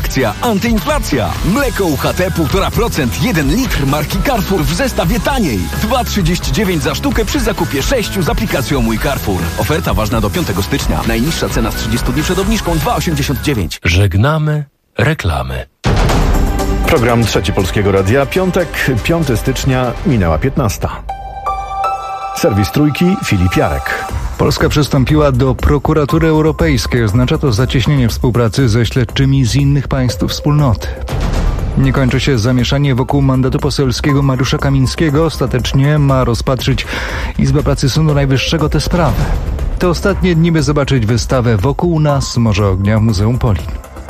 Akcja antyinflacja. Mleko UHT 1,5%, 1 litr marki Carrefour w zestawie taniej. 2,39 za sztukę przy zakupie 6 z aplikacją Mój Carrefour. Oferta ważna do 5 stycznia. Najniższa cena z 30 dni przed obniżką 2,89. Żegnamy reklamy. Program Trzeci Polskiego Radia. Piątek, 5 stycznia, minęła 15. Serwis Trójki, Filip Jarek. Polska przystąpiła do prokuratury europejskiej. Oznacza to zacieśnienie współpracy ze śledczymi z innych państw wspólnoty. Nie kończy się zamieszanie wokół mandatu poselskiego Mariusza Kamińskiego. Ostatecznie ma rozpatrzyć Izba Pracy Sądu Najwyższego tę sprawę. Te ostatnie dni, by zobaczyć wystawę Wokół nas Morze Ognia w Muzeum Polin.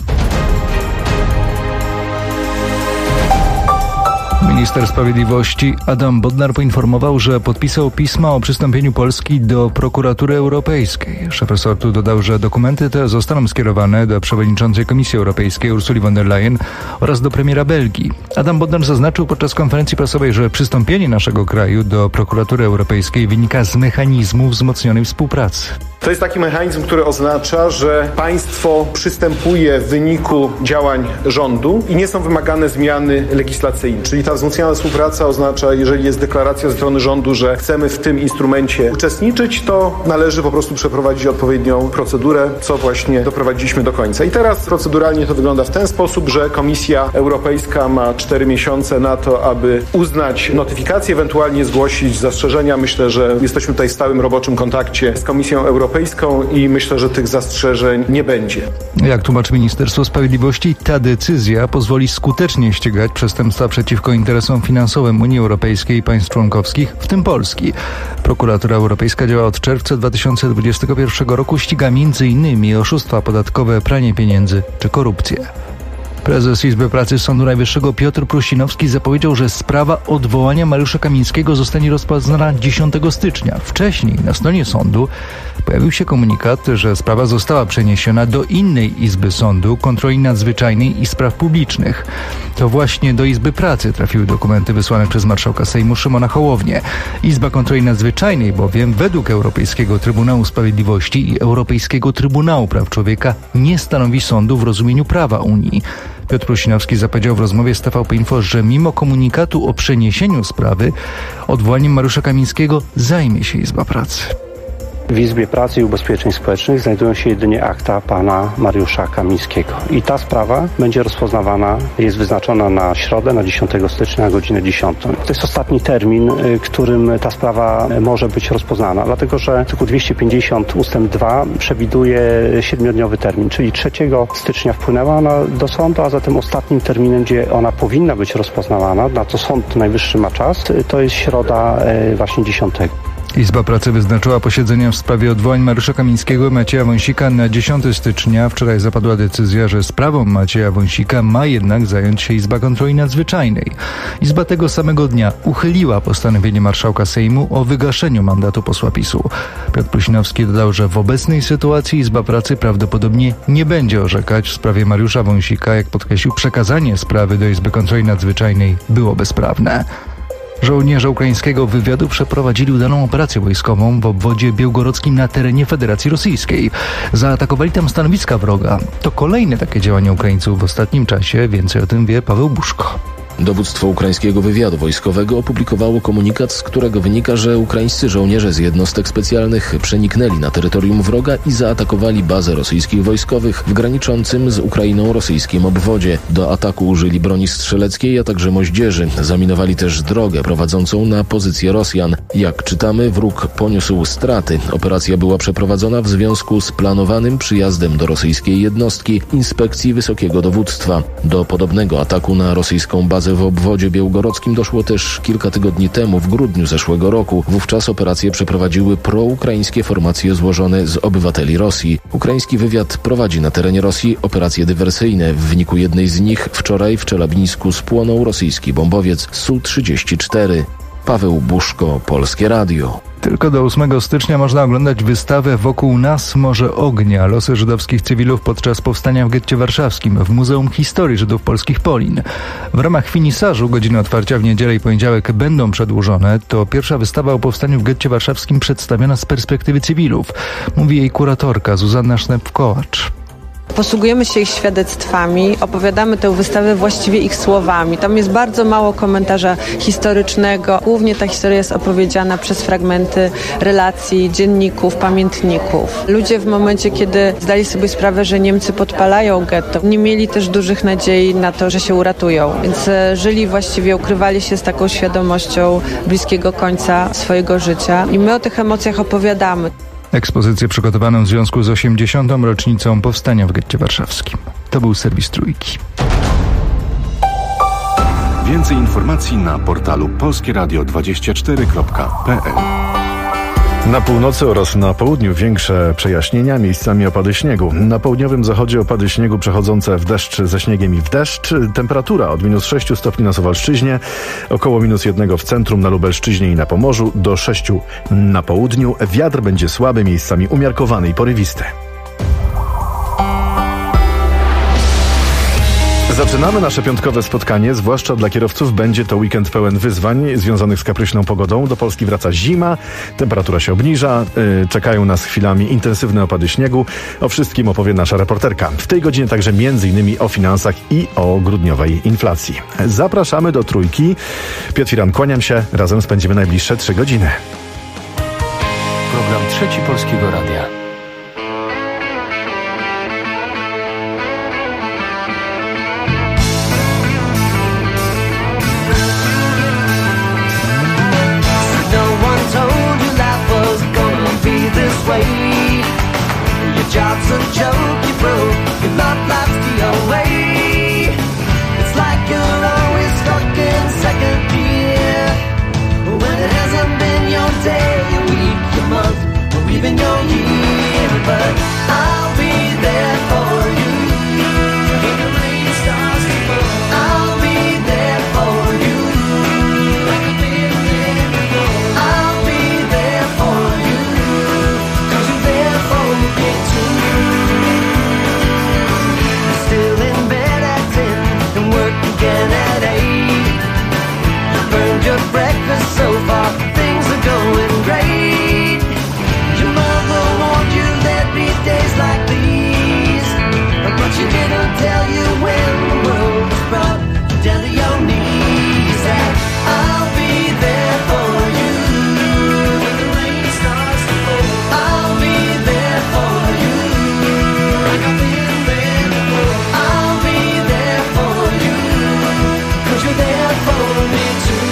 Minister Sprawiedliwości Adam Bodnar poinformował, że podpisał pisma o przystąpieniu Polski do prokuratury europejskiej. Szef resortu dodał, że dokumenty te zostaną skierowane do przewodniczącej Komisji Europejskiej Ursuli von der Leyen oraz do premiera Belgii. Adam Bodnar zaznaczył podczas konferencji prasowej, że przystąpienie naszego kraju do prokuratury europejskiej wynika z mechanizmu wzmocnionej współpracy. To jest taki mechanizm, który oznacza, że państwo przystępuje w wyniku działań rządu i nie są wymagane zmiany legislacyjne. Czyli ta wzmocniona współpraca oznacza, jeżeli jest deklaracja ze strony rządu, że chcemy w tym instrumencie uczestniczyć, to należy po prostu przeprowadzić odpowiednią procedurę, co właśnie doprowadziliśmy do końca. I teraz proceduralnie to wygląda w ten sposób, że Komisja Europejska ma 4 miesiące na to, aby uznać notyfikację, ewentualnie zgłosić zastrzeżenia. Myślę, że jesteśmy tutaj w stałym roboczym kontakcie z Komisją Europejską i myślę, że tych zastrzeżeń nie będzie. Jak tłumaczy Ministerstwo Sprawiedliwości, ta decyzja pozwoli skutecznie ścigać przestępstwa przeciwko interesom finansowym Unii Europejskiej i państw członkowskich, w tym Polski. Prokuratura Europejska działa od czerwca 2021 roku, ściga m.in. oszustwa podatkowe, pranie pieniędzy czy korupcję. Prezes Izby Pracy Sądu Najwyższego Piotr Prusinowski zapowiedział, że sprawa odwołania Mariusza Kamińskiego zostanie rozpoznana 10 stycznia. Wcześniej na stronie sądu pojawił się komunikat, że sprawa została przeniesiona do innej Izby Sądu, Kontroli Nadzwyczajnej i Spraw Publicznych. To właśnie do Izby Pracy trafiły dokumenty wysłane przez marszałka Sejmu Szymona Hołownię. Izba Kontroli Nadzwyczajnej bowiem według Europejskiego Trybunału Sprawiedliwości i Europejskiego Trybunału Praw Człowieka nie stanowi sądu w rozumieniu prawa Unii. Piotr Prusinowski zapowiedział w rozmowie z TVP Info, że mimo komunikatu o przeniesieniu sprawy, odwołaniem Mariusza Kamińskiego zajmie się Izba Pracy. W Izbie Pracy i Ubezpieczeń Społecznych znajdują się jedynie akta pana Mariusza Kamińskiego. I ta sprawa będzie rozpoznawana, jest wyznaczona na środę, na 10 stycznia, na godzinę 10. To jest ostatni termin, którym ta sprawa może być rozpoznana, dlatego że artykuł 250 ustęp 2 przewiduje 7-dniowy termin, czyli 3 stycznia wpłynęła ona do sądu, a zatem ostatnim terminem, gdzie ona powinna być rozpoznawana, na co Sąd Najwyższy ma czas, to jest środa właśnie 10. Izba Pracy wyznaczyła posiedzenia w sprawie odwołań Mariusza Kamińskiego i Macieja Wąsika na 10 stycznia. Wczoraj zapadła decyzja, że sprawą Macieja Wąsika ma jednak zająć się Izba Kontroli Nadzwyczajnej. Izba tego samego dnia uchyliła postanowienie marszałka Sejmu o wygaszeniu mandatu posła PiS-u. Piotr Prusinowski dodał, że w obecnej sytuacji Izba Pracy prawdopodobnie nie będzie orzekać w sprawie Mariusza Wąsika. Jak podkreślił, przekazanie sprawy do Izby Kontroli Nadzwyczajnej było bezprawne. Żołnierze ukraińskiego wywiadu przeprowadzili udaną operację wojskową w obwodzie białgorodzkim na terenie Federacji Rosyjskiej. Zaatakowali tam stanowiska wroga. To kolejne takie działanie Ukraińców w ostatnim czasie. Więcej o tym wie Paweł Buszko. Dowództwo ukraińskiego wywiadu wojskowego opublikowało komunikat, z którego wynika, że ukraińscy żołnierze z jednostek specjalnych przeniknęli na terytorium wroga i zaatakowali bazę rosyjskich wojskowych w graniczącym z Ukrainą rosyjskim obwodzie. Do ataku użyli broni strzeleckiej, a także moździerzy. Zaminowali też drogę prowadzącą na pozycję Rosjan. Jak czytamy, wróg poniósł straty. Operacja była przeprowadzona w związku z planowanym przyjazdem do rosyjskiej jednostki inspekcji wysokiego dowództwa. Do podobnego ataku na rosyjską bazę w obwodzie białgorodzkim doszło też kilka tygodni temu, w grudniu zeszłego roku. Wówczas operację przeprowadziły proukraińskie formacje złożone z obywateli Rosji. Ukraiński wywiad prowadzi na terenie Rosji operacje dywersyjne. W wyniku jednej z nich wczoraj w Czelabińsku spłonął rosyjski bombowiec Su-34. Paweł Buszko, Polskie Radio. Tylko do 8 stycznia można oglądać wystawę Wokół nas Morze Ognia. Losy żydowskich cywilów podczas powstania w getcie warszawskim w Muzeum Historii Żydów Polskich Polin. W ramach finisażu godziny otwarcia w niedzielę i poniedziałek będą przedłużone. To pierwsza wystawa o powstaniu w getcie warszawskim przedstawiona z perspektywy cywilów. Mówi jej kuratorka Zuzanna Sznep-Kołacz. Posługujemy się ich świadectwami, opowiadamy tę wystawę właściwie ich słowami. Tam jest bardzo mało komentarza historycznego. Głównie ta historia jest opowiedziana przez fragmenty relacji, dzienników, pamiętników. Ludzie w momencie, kiedy zdali sobie sprawę, że Niemcy podpalają getto, nie mieli też dużych nadziei na to, że się uratują. Więc żyli właściwie, ukrywali się z taką świadomością bliskiego końca swojego życia. I my o tych emocjach opowiadamy. Ekspozycję przygotowaną w związku z 80. rocznicą powstania w getcie warszawskim. To był serwis Trójki. Więcej informacji na portalu polskieradio24.pl. Na północy oraz na południu większe przejaśnienia, miejscami opady śniegu. Na południowym zachodzie opady śniegu przechodzące w deszcz ze śniegiem i w deszcz. Temperatura od -6 stopni na Suwalszczyźnie, około -1 w centrum, na Lubelszczyźnie i na Pomorzu, do 6 na południu. Wiatr będzie słaby, miejscami umiarkowany i porywisty. Zaczynamy nasze piątkowe spotkanie, zwłaszcza dla kierowców będzie to weekend pełen wyzwań związanych z kapryśną pogodą. Do Polski wraca zima, temperatura się obniża, czekają nas chwilami intensywne opady śniegu. O wszystkim opowie nasza reporterka. W tej godzinie także m.in. o finansach i o grudniowej inflacji. Zapraszamy do Trójki. Piotr Firan, kłaniam się. Razem spędzimy najbliższe 3 godziny. Program Trzeci Polskiego Radia. Your job's a joke, you broke, your love life's the away. It's like you're always stuck in second gear, when it hasn't been your day, your week, your month, or even your year. But I'll be there for you when the rain starts to fall. I'll be there for you like I've been there before. I'll be there for you, 'cause you're there for me too. I'm still in bed at 10 and work again at 8. You burned your breakfast so far, things are going great. Your mother warned you there'd be days like these, but she didn't tell you when the world was brought down to your knees. That I'll be there for you when the rain starts to fall. I'll be there for you like I've been there before. I'll be there for you 'cause you're there for me too.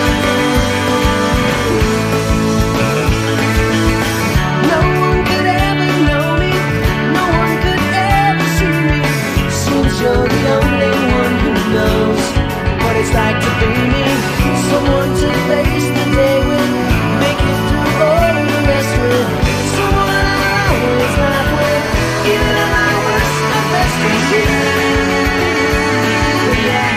No one could ever know me, no one could ever see me. Seems you're the only one who knows what it's like to be me. Someone to face the day with, make it through all the rest with. Someone I always laugh with, even at my worst, my best is you. Yeah.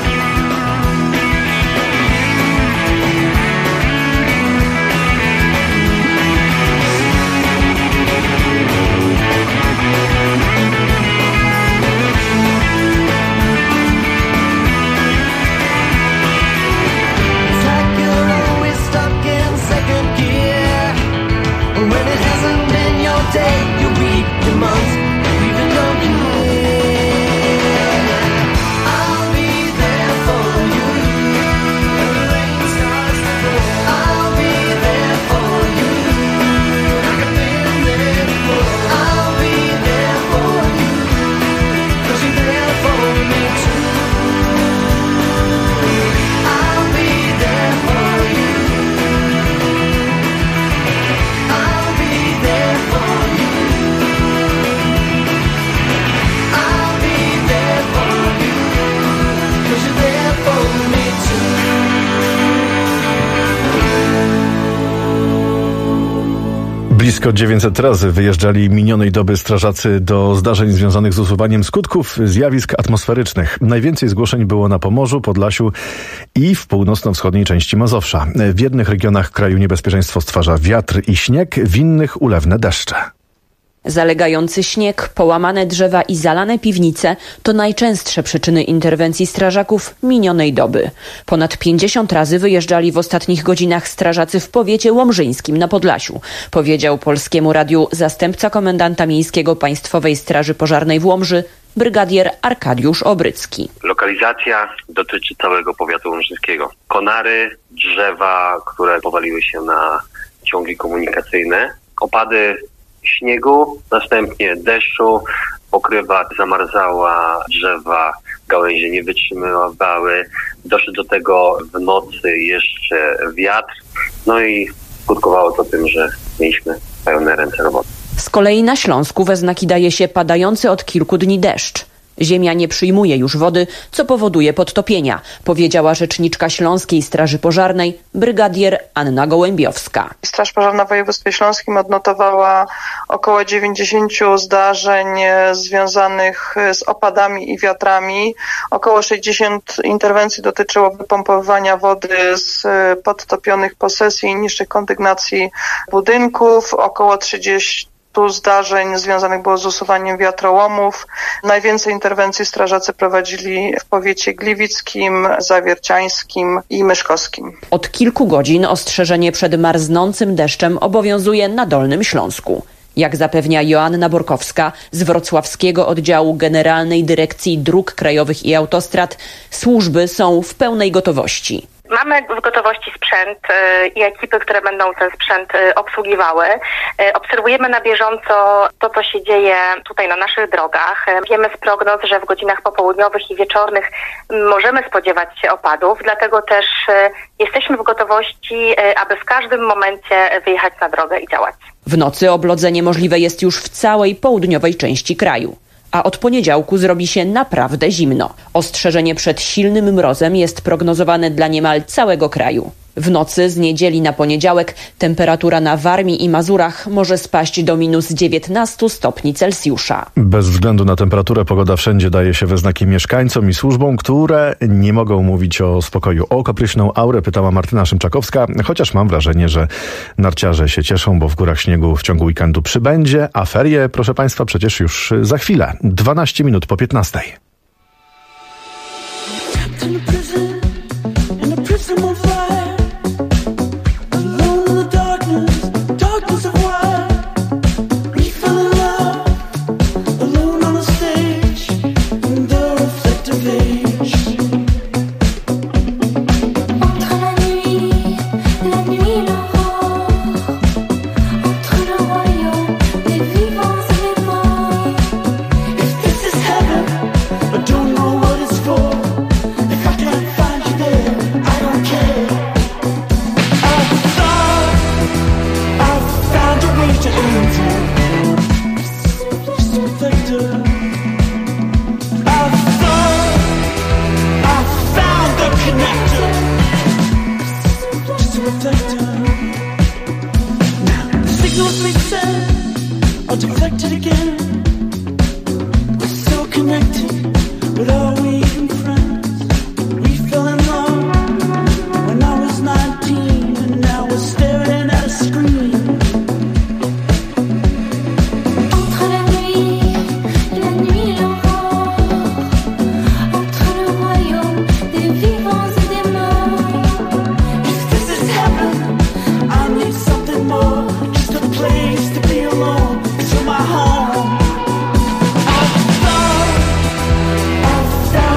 It's like you're always stuck in second gear, when it hasn't been your day, your week, your month, or even your year. I'll be there for you when the rain starts to fall. I'll be there for you like I've been there before. I'll be there for you 'cause you're there for me too. I'll be there for you. I'll be there for you. I'll be there for you 'cause you're there for me too. Blisko 900 razy wyjeżdżali minionej doby strażacy do zdarzeń związanych z usuwaniem skutków zjawisk atmosferycznych. Najwięcej zgłoszeń było na Pomorzu, Podlasiu i w północno-wschodniej części Mazowsza. W jednych regionach kraju niebezpieczeństwo stwarza wiatr i śnieg, w innych ulewne deszcze. Zalegający śnieg, połamane drzewa i zalane piwnice to najczęstsze przyczyny interwencji strażaków minionej doby. Ponad 50 razy wyjeżdżali w ostatnich godzinach strażacy w powiecie łomżyńskim na Podlasiu, powiedział Polskiemu Radiu zastępca komendanta miejskiego Państwowej Straży Pożarnej w Łomży, brygadier Arkadiusz Obrycki. Lokalizacja dotyczy całego powiatu łomżyńskiego. Konary, drzewa, które powaliły się na ciągi komunikacyjne, opady śniegu, następnie deszczu, pokrywa zamarzała, drzewa, gałęzie nie wytrzymywały. Doszedł do tego w nocy jeszcze wiatr, no i skutkowało to tym, że mieliśmy pełne ręce roboty. Z kolei na Śląsku we znaki daje się padający od kilku dni deszcz. Ziemia nie przyjmuje już wody, co powoduje podtopienia, powiedziała rzeczniczka Śląskiej Straży Pożarnej, brygadier Anna Gołębiowska. Straż Pożarna w województwie śląskim odnotowała około 90 zdarzeń związanych z opadami i wiatrami. Około 60 interwencji dotyczyło wypompowywania wody z podtopionych posesji i niższych kondygnacji budynków. Około 30 zdarzeń związanych było z usuwaniem wiatrołomów. Najwięcej interwencji strażacy prowadzili w powiecie gliwickim, zawierciańskim i myszkowskim. Od kilku godzin ostrzeżenie przed marznącym deszczem obowiązuje na Dolnym Śląsku. Jak zapewnia Joanna Borkowska z wrocławskiego oddziału Generalnej Dyrekcji Dróg Krajowych i Autostrad, służby są w pełnej gotowości. Mamy w gotowości sprzęt i ekipy, które będą ten sprzęt obsługiwały. Obserwujemy na bieżąco to, co się dzieje tutaj na naszych drogach. Wiemy z prognoz, że w godzinach popołudniowych i wieczornych możemy spodziewać się opadów, dlatego też jesteśmy w gotowości, aby w każdym momencie wyjechać na drogę i działać. W nocy oblodzenie możliwe jest już w całej południowej części kraju. A od poniedziałku zrobi się naprawdę zimno. Ostrzeżenie przed silnym mrozem jest prognozowane dla niemal całego kraju. W nocy z niedzieli na poniedziałek temperatura na Warmii i Mazurach może spaść do minus 19 stopni Celsjusza. Bez względu na temperaturę pogoda wszędzie daje się we znaki mieszkańcom i służbom, które nie mogą mówić o spokoju. O kapryśną aurę pytała Martyna Szymczakowska, chociaż mam wrażenie, że narciarze się cieszą, bo w górach śniegu w ciągu weekendu przybędzie, a ferie, proszę Państwa, przecież już za chwilę. 12 minut po 15. My home.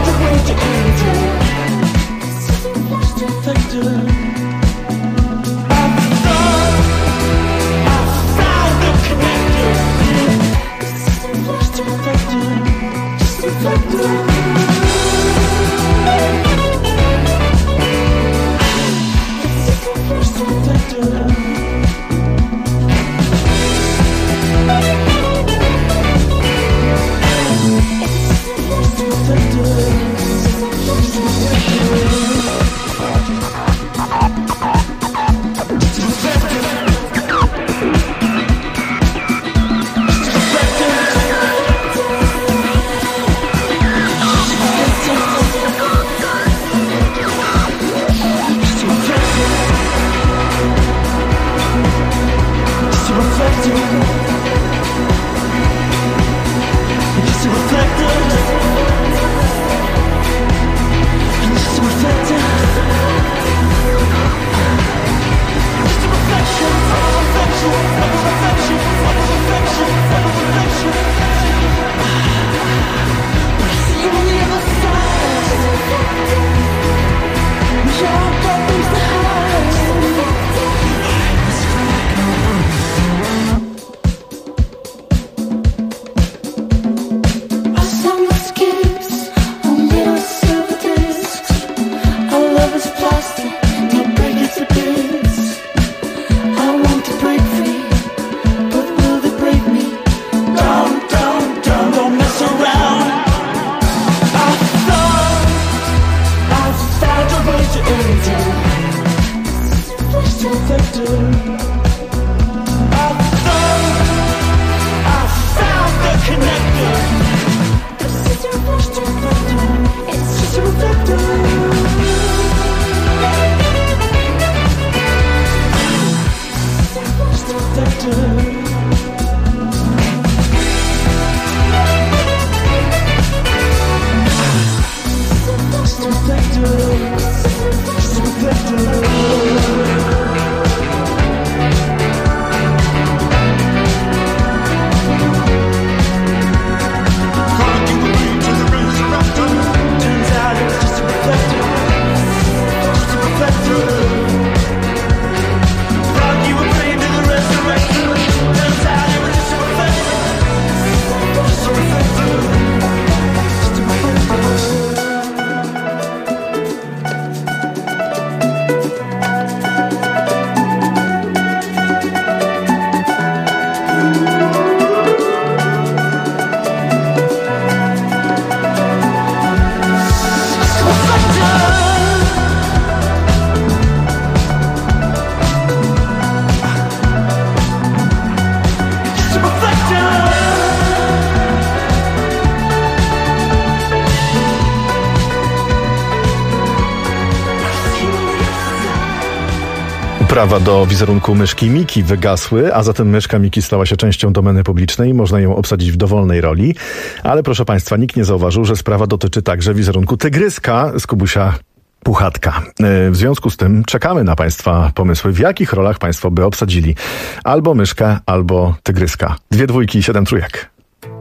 Prawa do wizerunku myszki Miki wygasły, a zatem myszka Miki stała się częścią domeny publicznej. Można ją obsadzić w dowolnej roli. Ale proszę Państwa, nikt nie zauważył, że sprawa dotyczy także wizerunku tygryska z Kubusia Puchatka. W związku z tym czekamy na Państwa pomysły, w jakich rolach Państwo by obsadzili albo myszkę, albo tygryska. 2 dwójki i 7 trójek.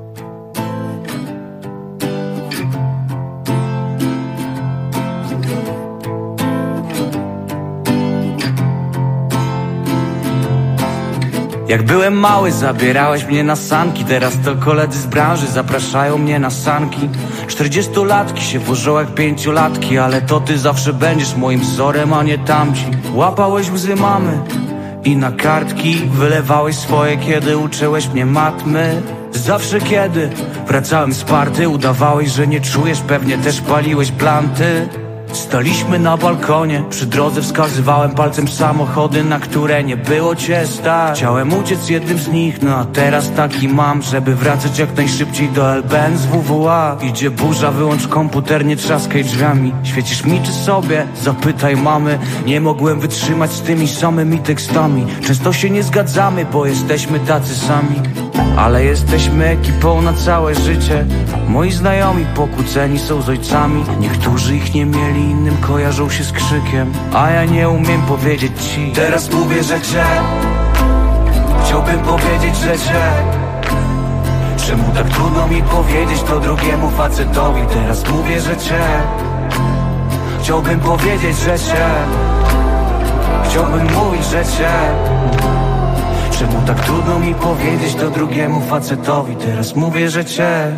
Jak byłem mały, zabierałeś mnie na sanki. Teraz to koledzy z branży zapraszają mnie na sanki. 40-latki się włożą jak 5-latki, ale to ty zawsze będziesz moim wzorem, a nie tamci. Łapałeś łzy mamy i na kartki wylewałeś swoje, kiedy uczyłeś mnie matmy. Zawsze kiedy wracałem z party, udawałeś, że nie czujesz, pewnie też paliłeś planty. Staliśmy na balkonie, przy drodze wskazywałem palcem samochody, na które nie było cię stać. Chciałem uciec jednym z nich, no a teraz taki mam, żeby wracać jak najszybciej do LBN z WWA. Idzie burza, wyłącz komputer, nie trzaskaj drzwiami. Świecisz mi czy sobie? Zapytaj mamy. Nie mogłem wytrzymać z tymi samymi tekstami. Często się nie zgadzamy, bo jesteśmy tacy sami, ale jesteśmy ekipą na całe życie. Moi znajomi pokłóceni są z ojcami. Niektórzy ich nie mieli, innym kojarzą się z krzykiem, a ja nie umiem powiedzieć ci. Teraz mówię, że cię chciałbym powiedzieć, że cię. Czemu tak trudno mi powiedzieć to drugiemu facetowi? Teraz mówię, że cię chciałbym powiedzieć, że cię. Chciałbym mówić, że cię. Czemu tak trudno mi powiedzieć to drugiemu facetowi? Teraz mówię, że cię.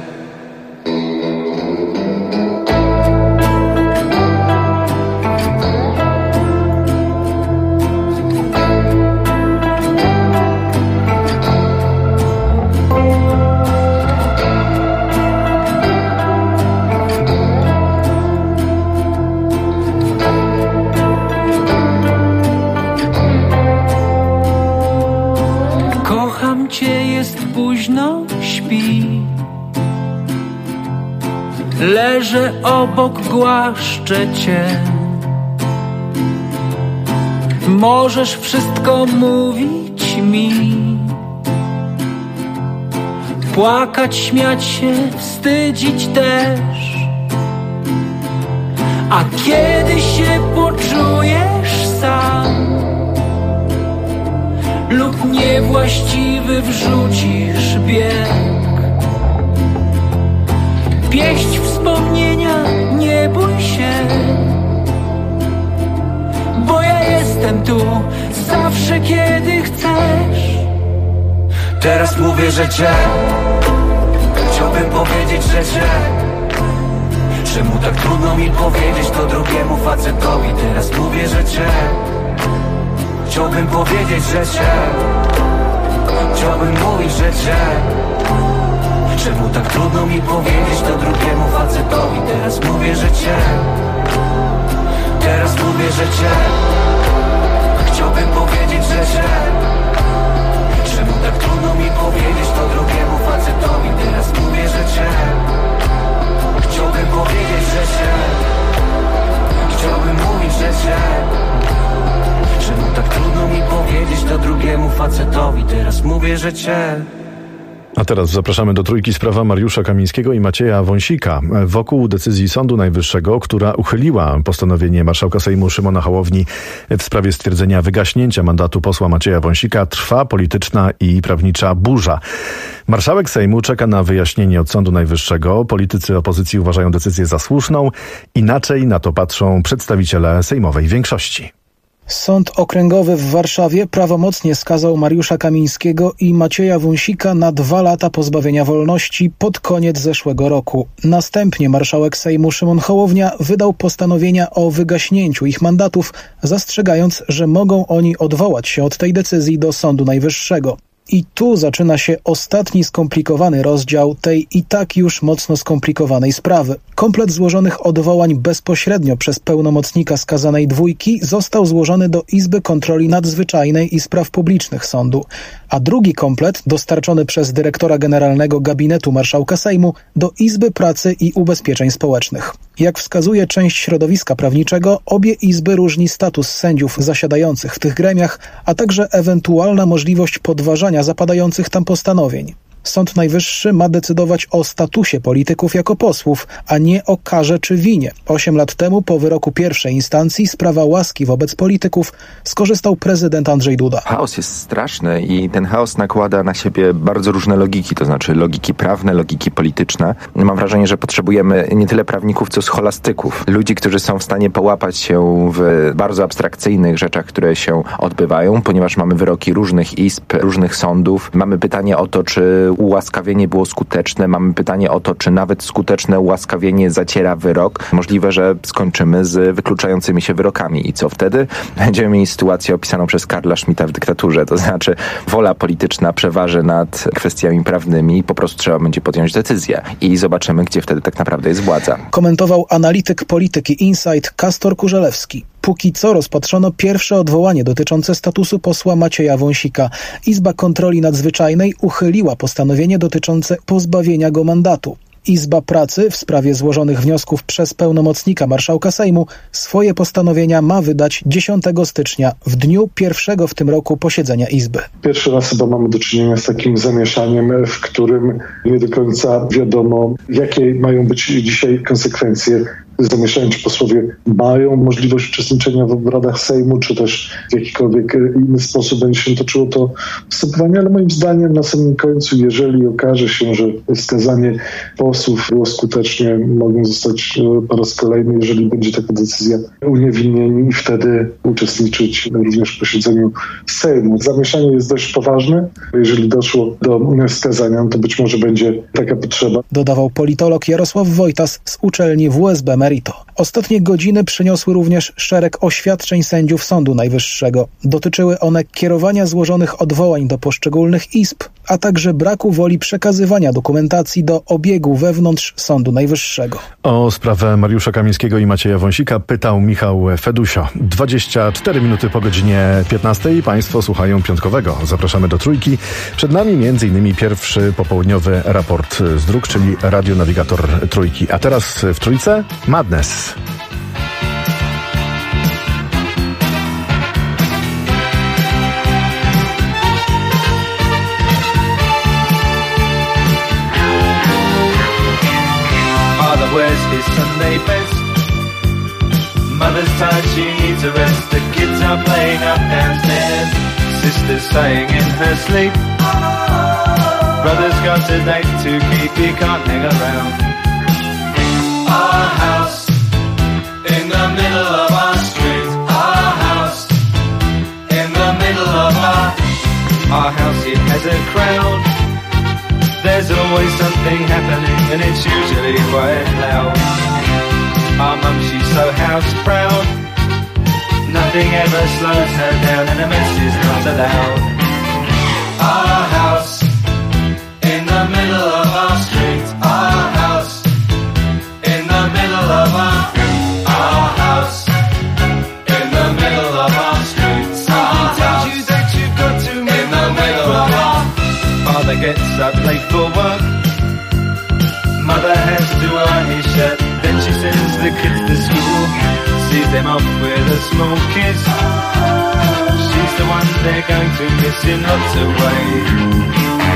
Kocham cię, jest późno, śpi. Leżę obok, głaszczę cię. Możesz wszystko mówić mi, płakać, śmiać się, wstydzić też. A kiedy się poczujesz sam lub niewłaściwy wrzucisz bieg, pieść wspomnienia, nie bój się, bo ja jestem tu zawsze, kiedy chcesz. Teraz mówię, że cię chciałbym powiedzieć, że cię. Czemu tak trudno mi powiedzieć to drugiemu facetowi? Teraz mówię, że cię chciałbym powiedzieć, że cię. Chciałbym mówić, że cię. Czemu tak trudno mi powiedzieć to drugiemu facetowi? Teraz mówię, że cię. Teraz mówię, że cię chciałbym powiedzieć, że cię. Czemu tak trudno mi powiedzieć to drugiemu facetowi? Teraz mówię, że cię. Chciałbym powiedzieć, że cię. Chciałbym mówić, że cię. Czemu tak trudno mi powiedzieć to drugiemu facetowi? Teraz mówię, że cię. A teraz zapraszamy do trójki sprawa Mariusza Kamińskiego i Macieja Wąsika. Wokół decyzji Sądu Najwyższego, która uchyliła postanowienie marszałka Sejmu Szymona Hołowni w sprawie stwierdzenia wygaśnięcia mandatu posła Macieja Wąsika, trwa polityczna i prawnicza burza. Marszałek Sejmu czeka na wyjaśnienie od Sądu Najwyższego. Politycy opozycji uważają decyzję za słuszną. Inaczej na to patrzą przedstawiciele sejmowej większości. Sąd Okręgowy w Warszawie prawomocnie skazał Mariusza Kamińskiego i Macieja Wąsika na 2 lata pozbawienia wolności pod koniec zeszłego roku. Następnie marszałek Sejmu Szymon Hołownia wydał postanowienia o wygaśnięciu ich mandatów, zastrzegając, że mogą oni odwołać się od tej decyzji do Sądu Najwyższego. I tu zaczyna się ostatni skomplikowany rozdział tej i tak już mocno skomplikowanej sprawy. Komplet złożonych odwołań bezpośrednio przez pełnomocnika skazanej dwójki został złożony do Izby Kontroli Nadzwyczajnej i Spraw Publicznych Sądu, a drugi komplet dostarczony przez dyrektora generalnego gabinetu marszałka Sejmu do Izby Pracy i Ubezpieczeń Społecznych. Jak wskazuje część środowiska prawniczego, obie izby różni status sędziów zasiadających w tych gremiach, a także ewentualna możliwość podważania zapadających tam postanowień. Sąd Najwyższy ma decydować o statusie polityków jako posłów, a nie o karze czy winie. 8 lat temu, po wyroku pierwszej instancji, z prawa łaski wobec polityków skorzystał prezydent Andrzej Duda. Chaos jest straszny i ten chaos nakłada na siebie bardzo różne logiki, to znaczy logiki prawne, logiki polityczne. Mam wrażenie, że potrzebujemy nie tyle prawników, co scholastyków. Ludzi, którzy są w stanie połapać się w bardzo abstrakcyjnych rzeczach, które się odbywają, ponieważ mamy wyroki różnych izb, różnych sądów. Mamy pytanie o to, czy ułaskawienie było skuteczne. Mamy pytanie o to, czy nawet skuteczne ułaskawienie zaciera wyrok. Możliwe, że skończymy z wykluczającymi się wyrokami. I co wtedy? Będziemy mieli sytuację opisaną przez Karla Schmitta w Dyktaturze. To znaczy wola polityczna przeważy nad kwestiami prawnymi i po prostu trzeba będzie podjąć decyzję. I zobaczymy, gdzie wtedy tak naprawdę jest władza. Komentował analityk polityki Insight Kastor Kurzelewski. Póki co rozpatrzono pierwsze odwołanie dotyczące statusu posła Macieja Wąsika. Izba Kontroli Nadzwyczajnej uchyliła postanowienie dotyczące pozbawienia go mandatu. Izba Pracy w sprawie złożonych wniosków przez pełnomocnika marszałka Sejmu swoje postanowienia ma wydać 10 stycznia, w dniu pierwszego w tym roku posiedzenia Izby. Pierwszy raz chyba mamy do czynienia z takim zamieszaniem, w którym nie do końca wiadomo, jakie mają być dzisiaj konsekwencje zamieszania, czy posłowie mają możliwość uczestniczenia w obradach Sejmu, czy też w jakikolwiek inny sposób będzie się toczyło to postępowanie, ale moim zdaniem na samym końcu, jeżeli okaże się, że wskazanie posłów było skuteczne, mogą zostać po raz kolejny, jeżeli będzie taka decyzja, uniewinnieni i wtedy uczestniczyć również w posiedzeniu Sejmu. Zamieszanie jest dość poważne. Jeżeli doszło do wskazania, to być może będzie taka potrzeba. Dodawał politolog Jarosław Wojtas z uczelni WSB Merito. Ostatnie godziny przyniosły również szereg oświadczeń sędziów Sądu Najwyższego. Dotyczyły one kierowania złożonych odwołań do poszczególnych izb, a także braku woli przekazywania dokumentacji do obiegu wewnątrz Sądu Najwyższego. O sprawę Mariusza Kamińskiego i Macieja Wąsika pytał Michał Fedusio. 24 minuty po godzinie 15. Państwo słuchają Piątkowego. Zapraszamy do Trójki. Przed nami m.in. pierwszy popołudniowy raport z dróg, czyli radionawigator Trójki. A teraz w Trójce Madness. Where's his Sunday best? Mother's tired, she needs a rest. The kids are playing up downstairs. Sister's sighing in her sleep. Brother's got a date to keep, he can't hang around. Our house in the middle of our street. Our house in the middle of our house, it has a crowd. There's always something happening and it's usually quite loud. Our mum, she's so house proud. Nothing ever slows her down and a mess is not allowed. Our house in the middle of our street. Our house in the middle of our house in the middle of our street. Someone tells you that you've got to in the middle of our father gets up late for work. Mother has to iron his shirt. Then she sends the kids to school. Sees them off with a small kiss. She's the one they're going to miss in lots of ways.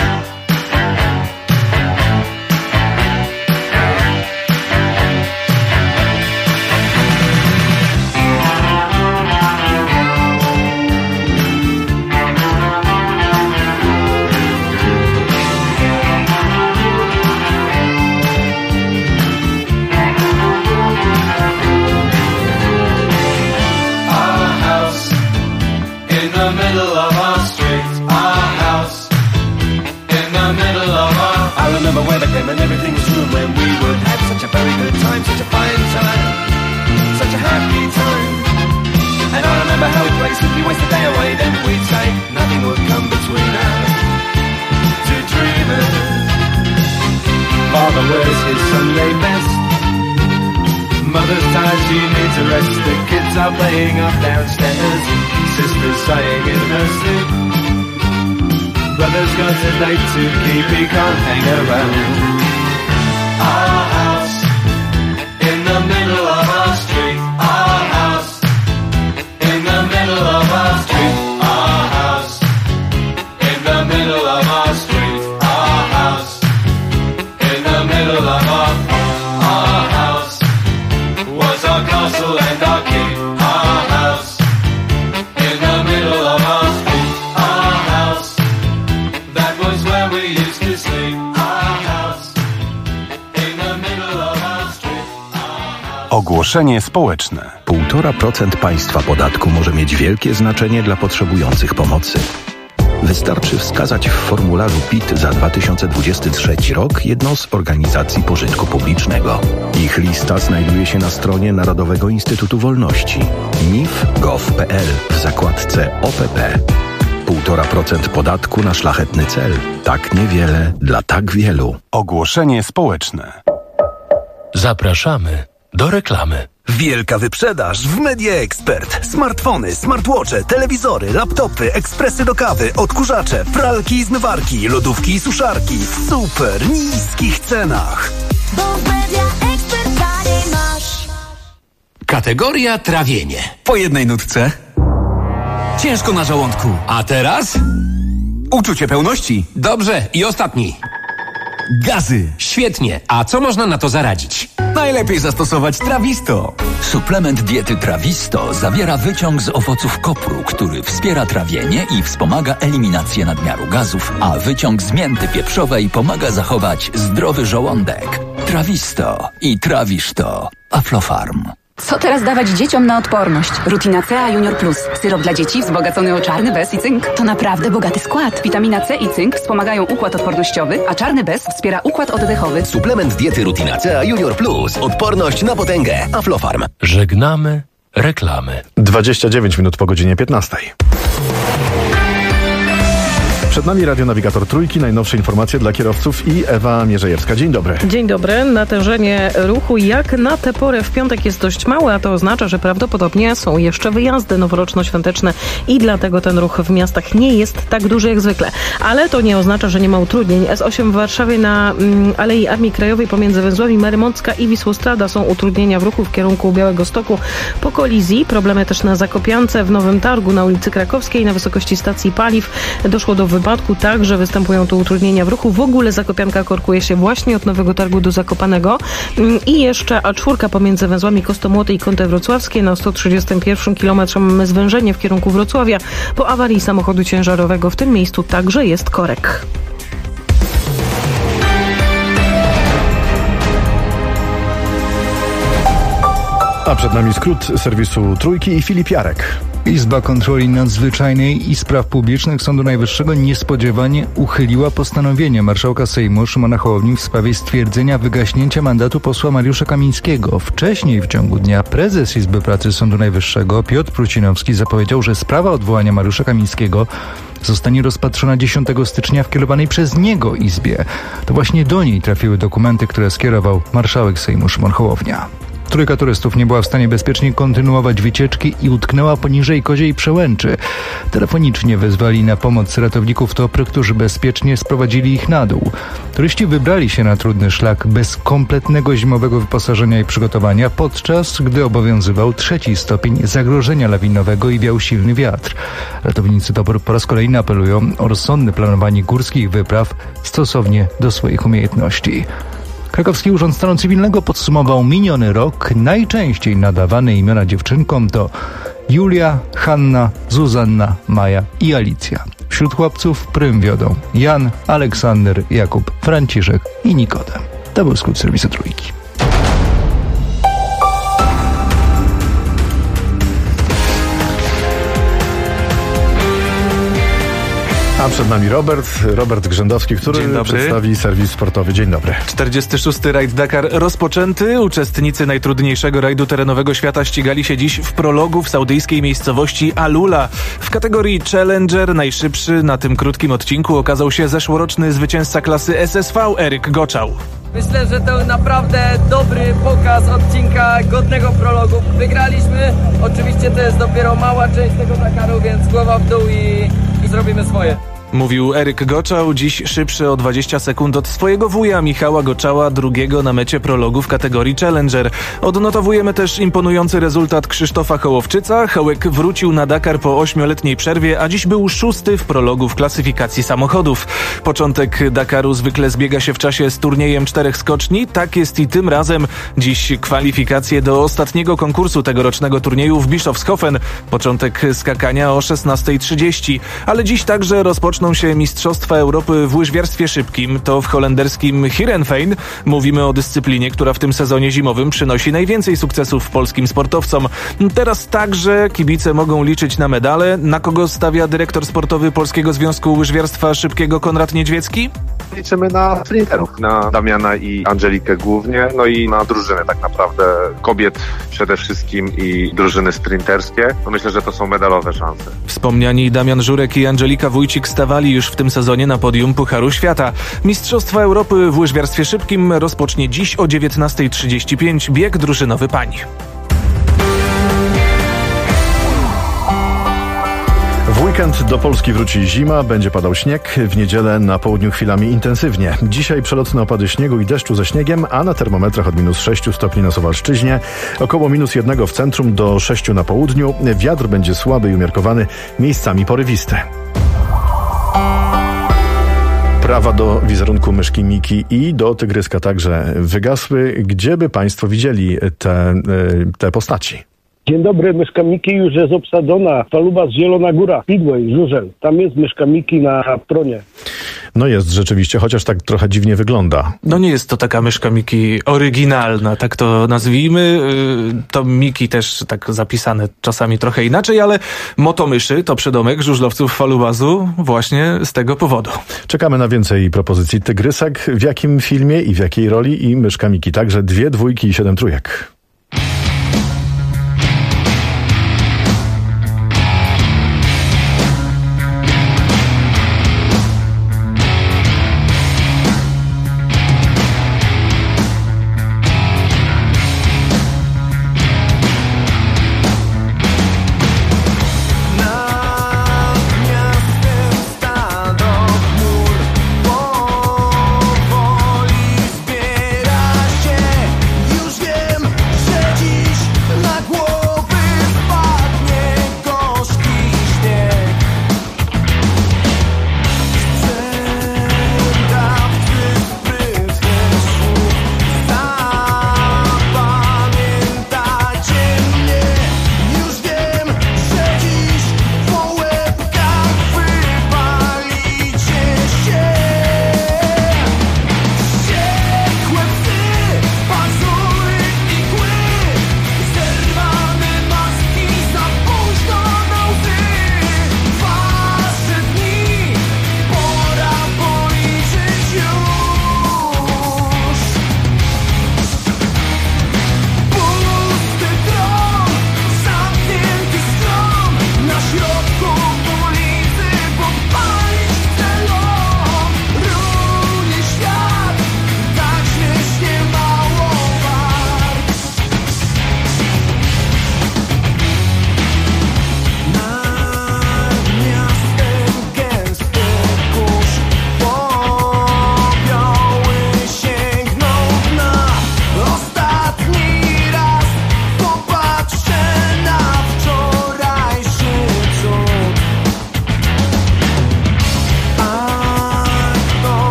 And everything was room when we would have such a very good time, such a fine time, such a happy time. And I remember how we'd play, simply waste the day away, then we'd say nothing would come between us. Two dreamers. Father wears his Sunday best. Mother's tired, she needs a rest. The kids are playing up downstairs. Sister's sighing in her sleep. Brother's got a date to keep, he can't hang around. Our house in the Ogłoszenie społeczne. 1,5% państwa podatku może mieć wielkie znaczenie dla potrzebujących pomocy. Wystarczy wskazać w formularzu PIT za 2023 rok jedną z organizacji pożytku publicznego. Ich lista znajduje się na stronie Narodowego Instytutu Wolności nif.gov.pl w zakładce OPP. 1,5% podatku na szlachetny cel. Tak niewiele dla tak wielu. Ogłoszenie społeczne. Zapraszamy do reklamy. Wielka wyprzedaż w Media Expert. Smartfony, smartwatche, telewizory, laptopy, ekspresy do kawy, odkurzacze, pralki i zmywarki, lodówki i suszarki w super niskich cenach. Bo w Media Expert taniej masz. Kategoria trawienie. Po jednej nutce. Ciężko na żołądku. A teraz? Uczucie pełności. Dobrze, i ostatni. Gazy. Świetnie. A co można na to zaradzić? Najlepiej zastosować Trawisto. Suplement diety Trawisto zawiera wyciąg z owoców kopru, który wspiera trawienie i wspomaga eliminację nadmiaru gazów, a wyciąg z mięty pieprzowej pomaga zachować zdrowy żołądek. Trawisto i trawisz to. Aflofarm. Co teraz dawać dzieciom na odporność? Rutina C Junior Plus. Syrop dla dzieci wzbogacony o czarny bez i cynk. To naprawdę bogaty skład. Witamina C i cynk wspomagają układ odpornościowy, a czarny bez wspiera układ oddechowy. Suplement diety Rutina C Junior Plus. Odporność na potęgę. Aflofarm. Żegnamy reklamy. 29 minut po godzinie 15. Przed nami radionawigator Trójki, najnowsze informacje dla kierowców i Ewa Mierzejewska. Dzień dobry. Dzień dobry. Natężenie ruchu jak na tę porę w piątek jest dość małe, a to oznacza, że prawdopodobnie są jeszcze wyjazdy noworoczno-świąteczne i dlatego ten ruch w miastach nie jest tak duży jak zwykle. Ale to nie oznacza, że nie ma utrudnień. S8 w Warszawie na Alei Armii Krajowej pomiędzy węzłami Marymącka i Wisłostrada są utrudnienia w ruchu w kierunku Białegostoku po kolizji. Problemy też na Zakopiance, w Nowym Targu, na ulicy Krakowskiej, na wysokości stacji paliw. Doszło do wypadku, także występują tu utrudnienia w ruchu. W ogóle Zakopianka korkuje się właśnie od Nowego Targu do Zakopanego. I jeszcze A4 pomiędzy węzłami Kostomłoty i Kąty Wrocławskie. Na 131 km mamy zwężenie w kierunku Wrocławia. Po awarii samochodu ciężarowego w tym miejscu także jest korek. A przed nami skrót serwisu Trójki i Filip Jarek. Izba Kontroli Nadzwyczajnej i Spraw Publicznych Sądu Najwyższego niespodziewanie uchyliła postanowienie marszałka Sejmu Szymona Hołowni w sprawie stwierdzenia wygaśnięcia mandatu posła Mariusza Kamińskiego. Wcześniej w ciągu dnia prezes Izby Pracy Sądu Najwyższego Piotr Prucinowski zapowiedział, że sprawa odwołania Mariusza Kamińskiego zostanie rozpatrzona 10 stycznia w kierowanej przez niego Izbie. To właśnie do niej trafiły dokumenty, które skierował marszałek Sejmu Szymon Hołownia. Trójka turystów nie była w stanie bezpiecznie kontynuować wycieczki i utknęła poniżej Koziej Przełęczy. Telefonicznie wezwali na pomoc ratowników TOPR, którzy bezpiecznie sprowadzili ich na dół. Turyści wybrali się na trudny szlak bez kompletnego zimowego wyposażenia i przygotowania, podczas gdy obowiązywał 3. stopień zagrożenia lawinowego i wiał silny wiatr. Ratownicy TOPR po raz kolejny apelują o rozsądne planowanie górskich wypraw stosownie do swoich umiejętności. Krakowski Urząd Stanu Cywilnego podsumował miniony rok. Najczęściej nadawane imiona dziewczynkom to Julia, Hanna, Zuzanna, Maja i Alicja. Wśród chłopców prym wiodą Jan, Aleksander, Jakub, Franciszek i Nikodem. To był skrót serwisu Trójki. A przed nami Robert Grzędowski, który przedstawi serwis sportowy. Dzień dobry. 46. rajd Dakar rozpoczęty. Uczestnicy najtrudniejszego rajdu terenowego świata ścigali się dziś w prologu w saudyjskiej miejscowości Alula. W kategorii Challenger najszybszy na tym krótkim odcinku okazał się zeszłoroczny zwycięzca klasy SSV Eryk Goczał. Myślę, że to naprawdę dobry pokaz odcinka godnego prologu. Wygraliśmy, oczywiście to jest dopiero mała część tego Dakaru, więc głowa w dół i zrobimy swoje. Mówił Eryk Goczał, dziś szybszy o 20 sekund od swojego wuja Michała Goczała, drugiego na mecie prologu w kategorii Challenger. Odnotowujemy też imponujący rezultat Krzysztofa Hołowczyca. Hołek wrócił na Dakar po 8-letniej przerwie, a dziś był 6. w prologu w klasyfikacji samochodów. Początek Dakaru zwykle zbiega się w czasie z turniejem 4 skoczni. Tak jest i tym razem. Dziś kwalifikacje do ostatniego konkursu tegorocznego turnieju w Bischofshofen. Początek skakania o 16:30. Ale dziś także rozpocznie rozpoczną się Mistrzostwa Europy w łyżwiarstwie szybkim. To w holenderskim Heerenveen. Mówimy o dyscyplinie, która w tym sezonie zimowym przynosi najwięcej sukcesów polskim sportowcom. Teraz także kibice mogą liczyć na medale. Na kogo stawia dyrektor sportowy Polskiego Związku Łyżwiarstwa Szybkiego Konrad Niedźwiecki? Liczymy na sprinterów, na Damiana i Angelikę głównie, no i na drużynę tak naprawdę, kobiet przede wszystkim i drużyny sprinterskie. No myślę, że to są medalowe szanse. Wspomniani Damian Żurek i Angelika Wójcik stawali już w tym sezonie na podium Pucharu Świata. Mistrzostwa Europy w łyżwiarstwie szybkim rozpocznie dziś o 19:35 bieg drużynowy pań. W weekend do Polski wróci zima, będzie padał śnieg, w niedzielę na południu chwilami intensywnie. Dzisiaj przelotne opady śniegu i deszczu ze śniegiem, a na termometrach od -6 stopni na Suwalszczyźnie, około -1 w centrum do 6 na południu. Wiatr będzie słaby i umiarkowany, miejscami porywisty. Prawa do wizerunku myszki Miki i do tygryska także wygasły. Gdzie by Państwo widzieli te postaci? Dzień dobry, myszka Miki już jest obsadzona. Falubas Zielona Góra, Speedway, Żużel. Tam jest myszka Miki na pronie. No jest rzeczywiście, chociaż tak trochę dziwnie wygląda. No nie jest to taka myszka Miki oryginalna, tak to nazwijmy. To Miki też tak zapisane czasami trochę inaczej, ale Motomyszy to przydomek żużlowców Falubazu właśnie z tego powodu. Czekamy na więcej propozycji. Tygrysek w jakim filmie i w jakiej roli i myszka Miki także 2 dwójki i 7 trójek. Już wiem,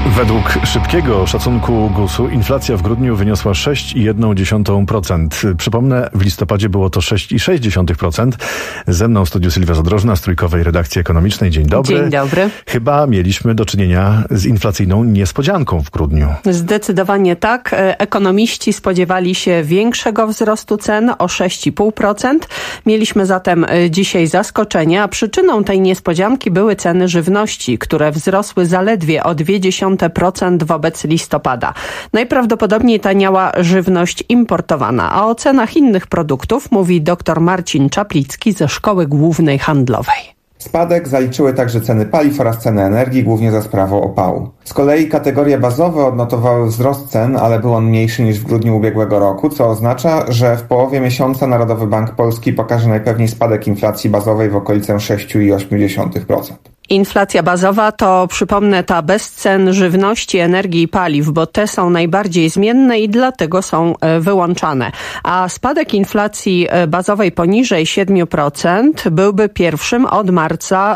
Według szybkiego szacunku GUS-u inflacja w grudniu wyniosła 6,1%. Przypomnę, w listopadzie było to 6,6%. Ze mną w studiu Sylwia Zadrożna z Trójkowej Redakcji Ekonomicznej. Dzień dobry. Dzień dobry. Chyba mieliśmy do czynienia z inflacyjną niespodzianką w grudniu. Zdecydowanie tak. Ekonomiści spodziewali się większego wzrostu cen o 6,5%. Mieliśmy zatem dzisiaj zaskoczenie, a przyczyną tej niespodzianki były ceny żywności, które wzrosły zaledwie o 0,2% wobec listopada. Najprawdopodobniej taniała żywność importowana, a o cenach innych produktów mówi dr Marcin Czaplicki ze Szkoły Głównej Handlowej. Spadek zaliczyły także ceny paliw oraz ceny energii, głównie za sprawą opału. Z kolei kategorie bazowe odnotowały wzrost cen, ale był on mniejszy niż w grudniu ubiegłego roku, co oznacza, że w połowie miesiąca Narodowy Bank Polski pokaże najpewniej spadek inflacji bazowej w okolicę 6,8%. Inflacja bazowa to, przypomnę, ta bez cen żywności, energii i paliw, bo te są najbardziej zmienne i dlatego są wyłączane. A spadek inflacji bazowej poniżej 7% byłby pierwszym od marca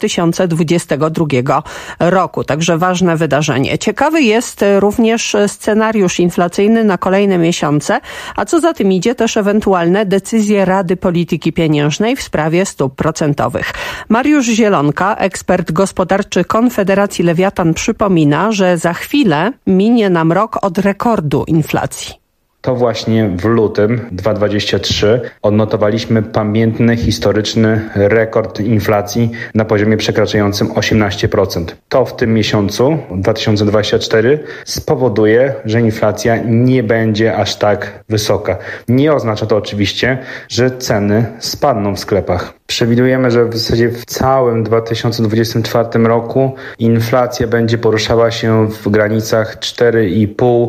2022 roku. Także ważne wydarzenie. Ciekawy jest również scenariusz inflacyjny na kolejne miesiące, a co za tym idzie też ewentualne decyzje Rady Polityki Pieniężnej w sprawie stóp procentowych. Mariusz Zielonka, ekspert gospodarczy Konfederacji Lewiatan, przypomina, że za chwilę minie nam rok od rekordu inflacji. To właśnie w lutym 2023 odnotowaliśmy pamiętny, historyczny rekord inflacji na poziomie przekraczającym 18%. To w tym miesiącu 2024 spowoduje, że inflacja nie będzie aż tak wysoka. Nie oznacza to oczywiście, że ceny spadną w sklepach. Przewidujemy, że w zasadzie w całym 2024 roku inflacja będzie poruszała się w granicach 4,5,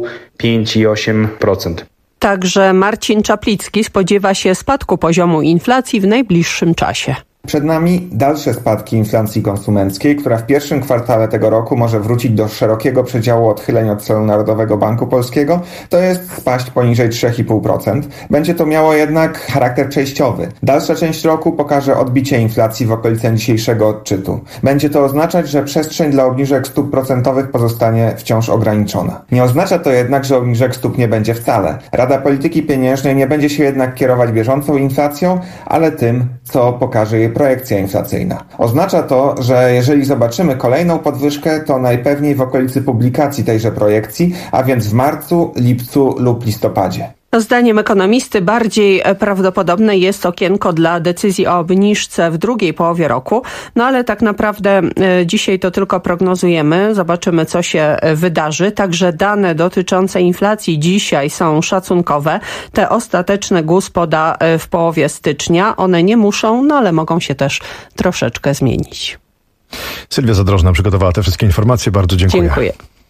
5,8%. Także Marcin Czaplicki spodziewa się spadku poziomu inflacji w najbliższym czasie. Przed nami dalsze spadki inflacji konsumenckiej, która w pierwszym kwartale tego roku może wrócić do szerokiego przedziału odchyleń od celu Narodowego Banku Polskiego, to jest spaść poniżej 3,5%. Będzie to miało jednak charakter przejściowy. Dalsza część roku pokaże odbicie inflacji w okolicach dzisiejszego odczytu. Będzie to oznaczać, że przestrzeń dla obniżek stóp procentowych pozostanie wciąż ograniczona. Nie oznacza to jednak, że obniżek stóp nie będzie wcale. Rada Polityki Pieniężnej nie będzie się jednak kierować bieżącą inflacją, ale tym, co pokaże jej projekcja inflacyjna. Oznacza to, że jeżeli zobaczymy kolejną podwyżkę, to najpewniej w okolicy publikacji tejże projekcji, a więc w marcu, lipcu lub listopadzie. Zdaniem ekonomisty bardziej prawdopodobne jest okienko dla decyzji o obniżce w drugiej połowie roku, no ale tak naprawdę dzisiaj to tylko prognozujemy, zobaczymy co się wydarzy. Także dane dotyczące inflacji dzisiaj są szacunkowe. Te ostateczne GUS poda w połowie stycznia. One nie muszą, no ale mogą się też troszeczkę zmienić. Sylwia Zadrożna przygotowała te wszystkie informacje. Bardzo dziękuję. Dziękuję.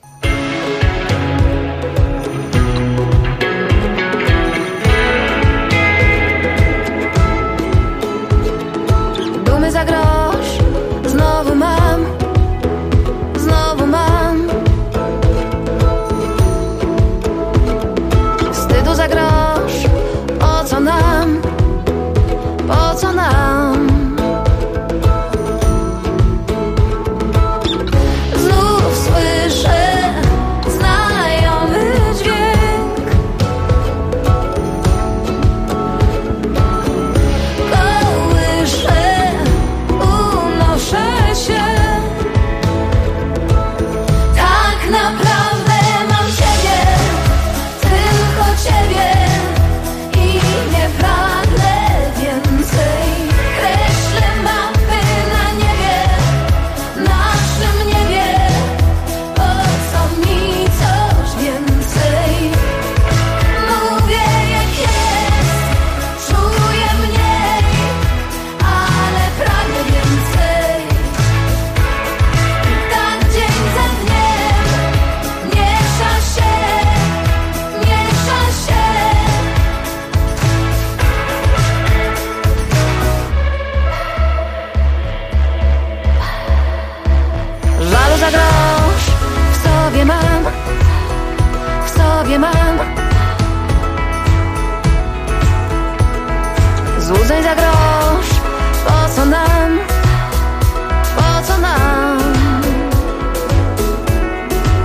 Złudzeń za grosz, po co nam, po co nam?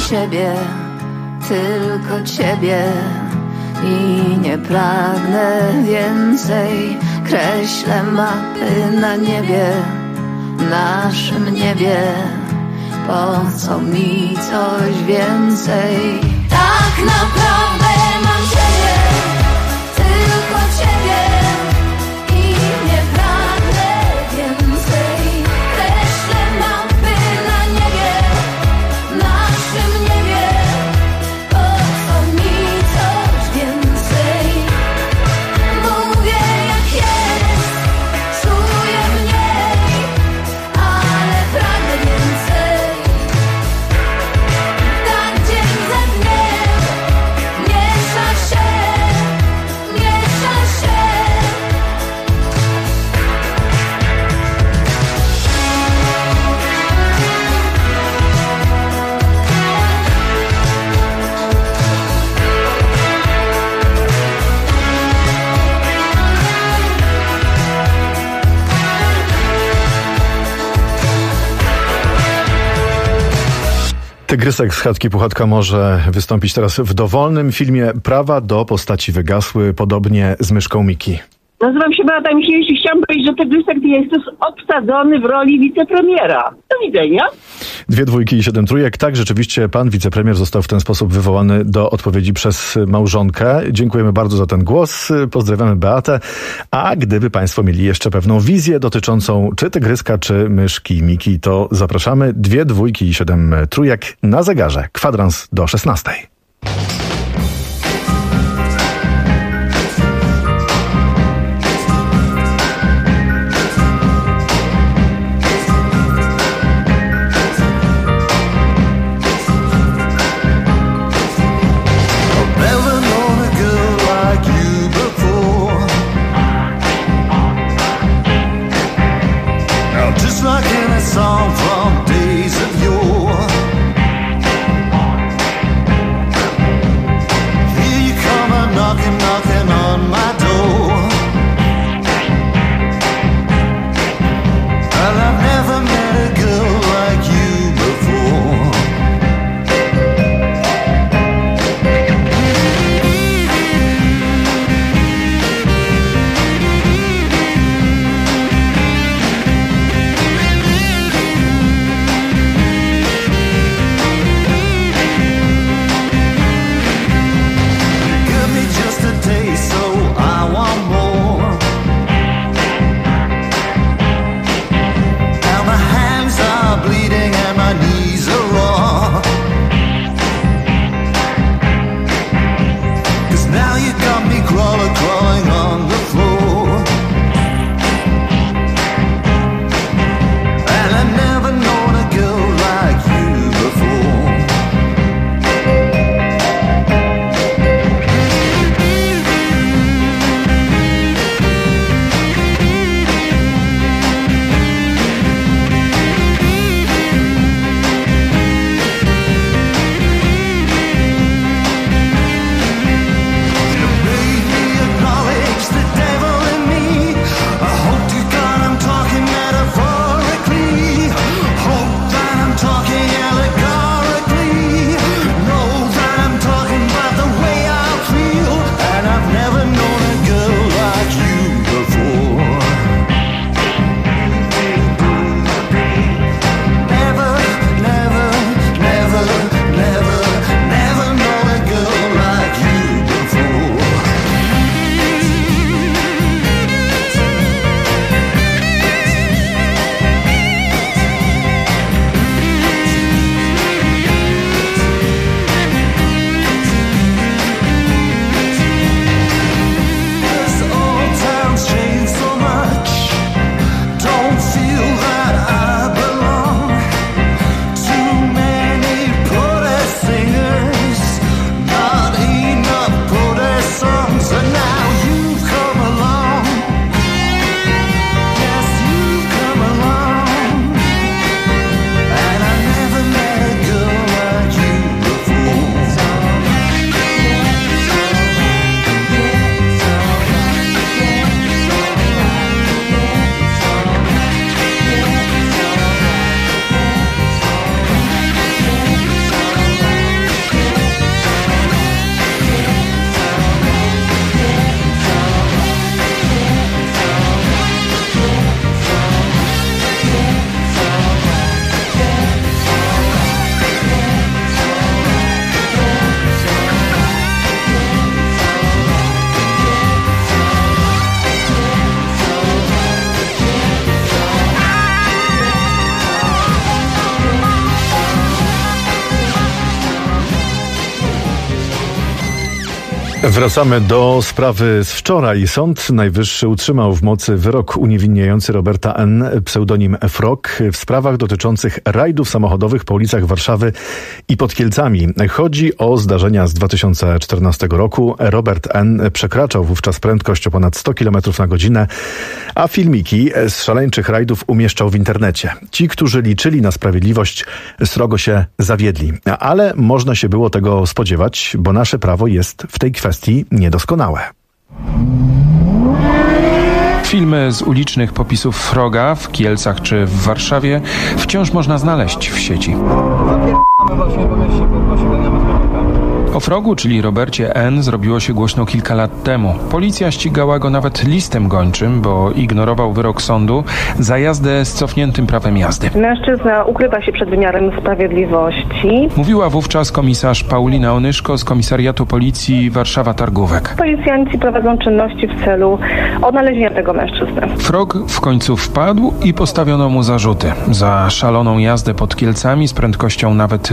Ciebie, tylko Ciebie i nie pragnę więcej. Kreślę mapy na niebie, naszym niebie. Po co mi coś więcej? Tak naprawdę mam Ciebie, tylko Ciebie i nie pragnę więcej. Kreślę mapy na niebie, naszym niebie. Po co mi coś więcej? Mówię jak jest, czuję mniej, ale pragnę więcej. Tak dzień za dniem miesza się, miesza się. Tygrysek z Chatki Puchatka może wystąpić teraz w dowolnym filmie. Prawa do postaci wygasły, podobnie z myszką Miki. Nazywam się Beata Misiewicz i chciałam powiedzieć, że Tygrysek jest obsadzony w roli wicepremiera. Do widzenia. 2 dwójki i 7 trójek. Tak, rzeczywiście pan wicepremier został w ten sposób wywołany do odpowiedzi przez małżonkę. Dziękujemy bardzo za ten głos. Pozdrawiamy Beatę. A gdyby państwo mieli jeszcze pewną wizję dotyczącą czy Tygryska, czy myszki Miki, to zapraszamy. 2 dwójki i 7 trójek na zegarze. Kwadrans do 16. Just like in a song from days of yore. Wracamy do sprawy z wczoraj. Sąd Najwyższy utrzymał w mocy wyrok uniewinniający Roberta N., pseudonim Frog, w sprawach dotyczących rajdów samochodowych po ulicach Warszawy i pod Kielcami. Chodzi o zdarzenia z 2014 roku. Robert N. przekraczał wówczas prędkość o ponad 100 km na godzinę, a filmiki z szaleńczych rajdów umieszczał w internecie. Ci, którzy liczyli na sprawiedliwość, srogo się zawiedli. Ale można się było tego spodziewać, bo nasze prawo jest w tej kwestii niedoskonałe. Filmy z ulicznych popisów Froga w Kielcach czy w Warszawie wciąż można znaleźć w sieci. O Frogu, czyli Robercie N., zrobiło się głośno kilka lat temu. Policja ścigała go nawet listem gończym, bo ignorował wyrok sądu za jazdę z cofniętym prawem jazdy. Mężczyzna ukrywa się przed wymiarem sprawiedliwości. Mówiła wówczas komisarz Paulina Onyszko z Komisariatu Policji Warszawa-Targówek. Policjanci prowadzą czynności w celu odnalezienia tego mężczyzny. Frog w końcu wpadł i postawiono mu zarzuty. Za szaloną jazdę pod Kielcami z prędkością nawet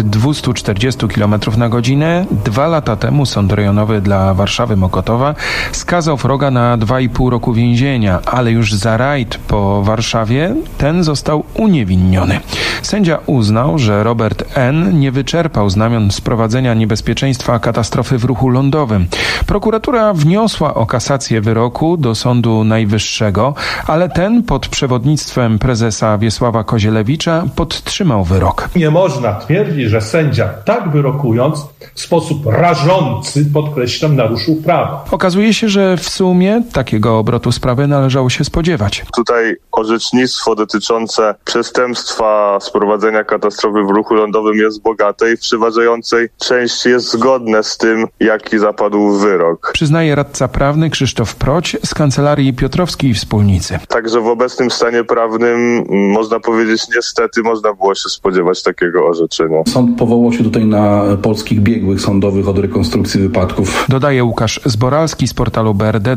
240 km na godzinę 2 lata temu Sąd Rejonowy dla Warszawy Mokotowa skazał Froga na 2,5 roku więzienia, ale już za rajd po Warszawie ten został uniewinniony. Sędzia uznał, że Robert N. nie wyczerpał znamion sprowadzenia niebezpieczeństwa katastrofy w ruchu lądowym. Prokuratura wniosła o kasację wyroku do Sądu Najwyższego, ale ten pod przewodnictwem prezesa Wiesława Kozielewicza podtrzymał wyrok. Nie można twierdzić, że sędzia tak wyrokując w sposób rażący, podkreślam, naruszył prawo. Okazuje się, że w sumie takiego obrotu sprawy należało się spodziewać. Tutaj orzecznictwo dotyczące przestępstwa sprowadzenia katastrofy w ruchu lądowym jest bogate i w przeważającej części jest zgodne z tym, jaki zapadł wyrok. Przyznaje radca prawny Krzysztof Proć z Kancelarii Piotrowskiej i Wspólnicy. Także w obecnym stanie prawnym, można powiedzieć, niestety można było się spodziewać takiego orzeczenia. Sąd powołał się tutaj na polskich biegłych sądowych od rekonstrukcji wypadków. Dodaje Łukasz Zboralski z portalu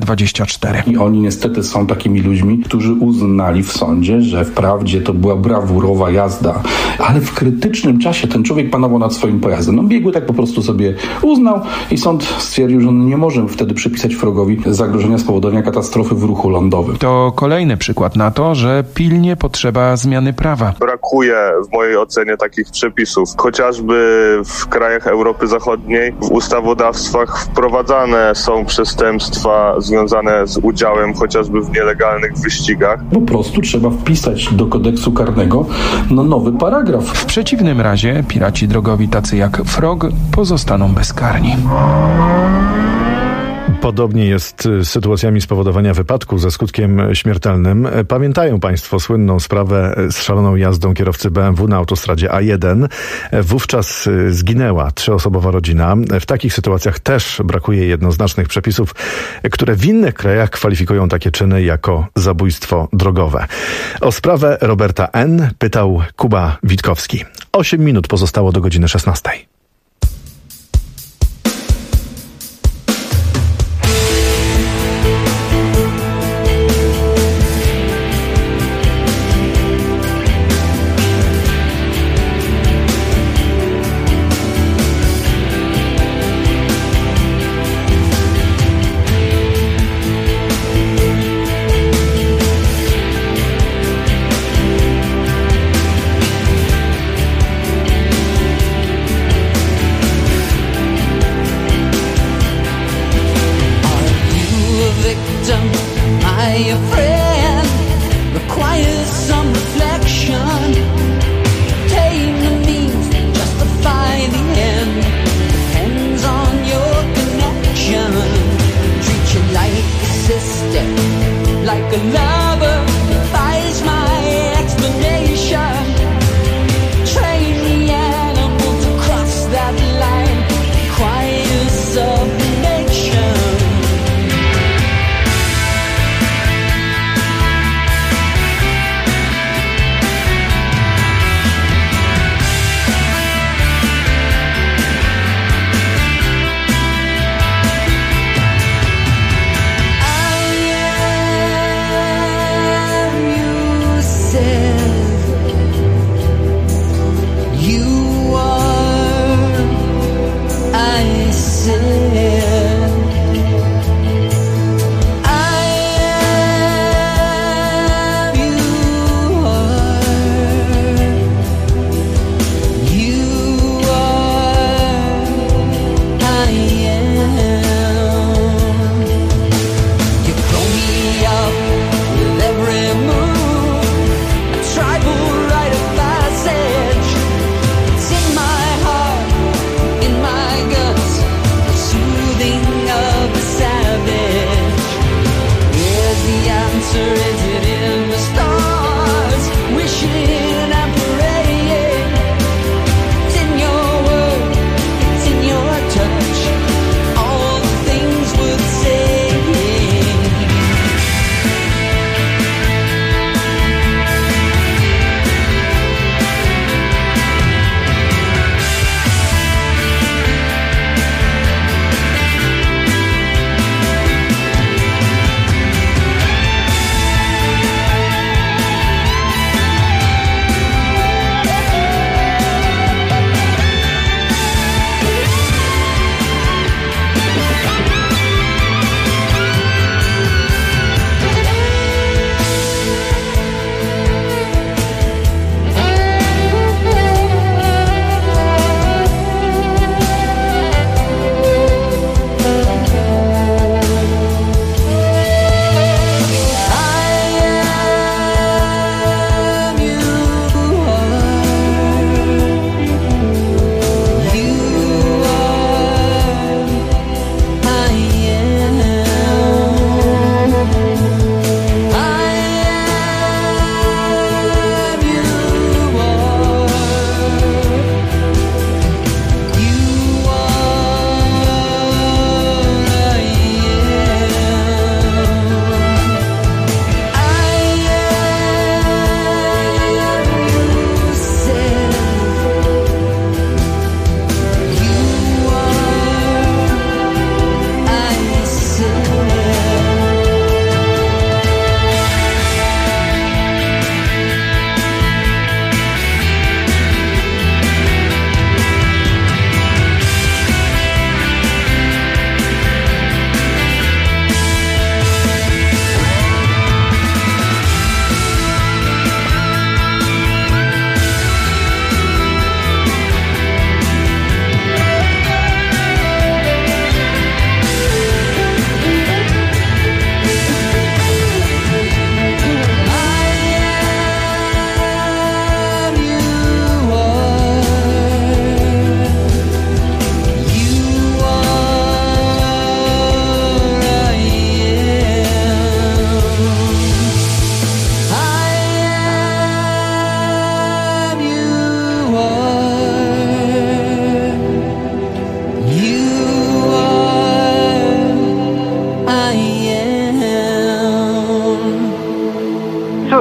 BRD24. I oni niestety są takimi ludźmi, którzy uznali w sądzie, że wprawdzie to była brawurowa jazda, ale w krytycznym czasie ten człowiek panował nad swoim pojazdem. No biegły tak po prostu sobie uznał i sąd stwierdził, że nie może wtedy przypisać Frogowi zagrożenia spowodowania katastrofy w ruchu lądowym. To kolejny przykład na to, że pilnie potrzeba zmiany prawa. Brakuje w mojej ocenie takich przepisów. Chociażby w krajach Europy Zachodniej w ustawodawstwach wprowadzane są przestępstwa związane z udziałem chociażby w nielegalnych wyścigach. Po prostu trzeba wpisać do kodeksu karnego nowy paragraf. W przeciwnym razie piraci drogowi tacy jak Frog pozostaną bezkarni. Podobnie jest z sytuacjami spowodowania wypadku ze skutkiem śmiertelnym. Pamiętają Państwo słynną sprawę z szaloną jazdą kierowcy BMW na autostradzie A1. Wówczas zginęła 3-osobowa rodzina. W takich sytuacjach też brakuje jednoznacznych przepisów, które w innych krajach kwalifikują takie czyny jako zabójstwo drogowe. O sprawę Roberta N. pytał Kuba Witkowski. 8 minut pozostało do godziny 16.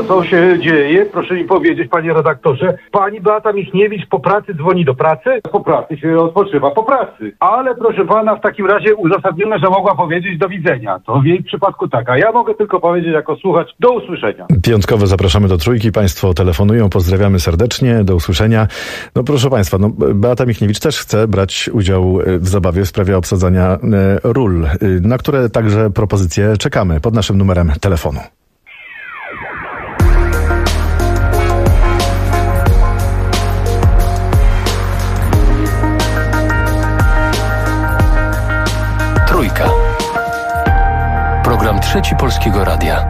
co się dzieje? Proszę mi powiedzieć, panie redaktorze. Pani Beata Michniewicz po pracy dzwoni do pracy? Po pracy się odpoczywa po pracy. Ale proszę pana, w takim razie uzasadnione, że mogła powiedzieć do widzenia. To w jej przypadku tak, a ja mogę tylko powiedzieć jako słuchacz do usłyszenia. Piątkowe zapraszamy do Trójki. Państwo telefonują, pozdrawiamy serdecznie, do usłyszenia. No proszę państwa, Beata Michniewicz też chce brać udział w zabawie w sprawie obsadzania ról, na które także propozycje czekamy pod naszym numerem telefonu. Trójka. Program Trzeci Polskiego Radia.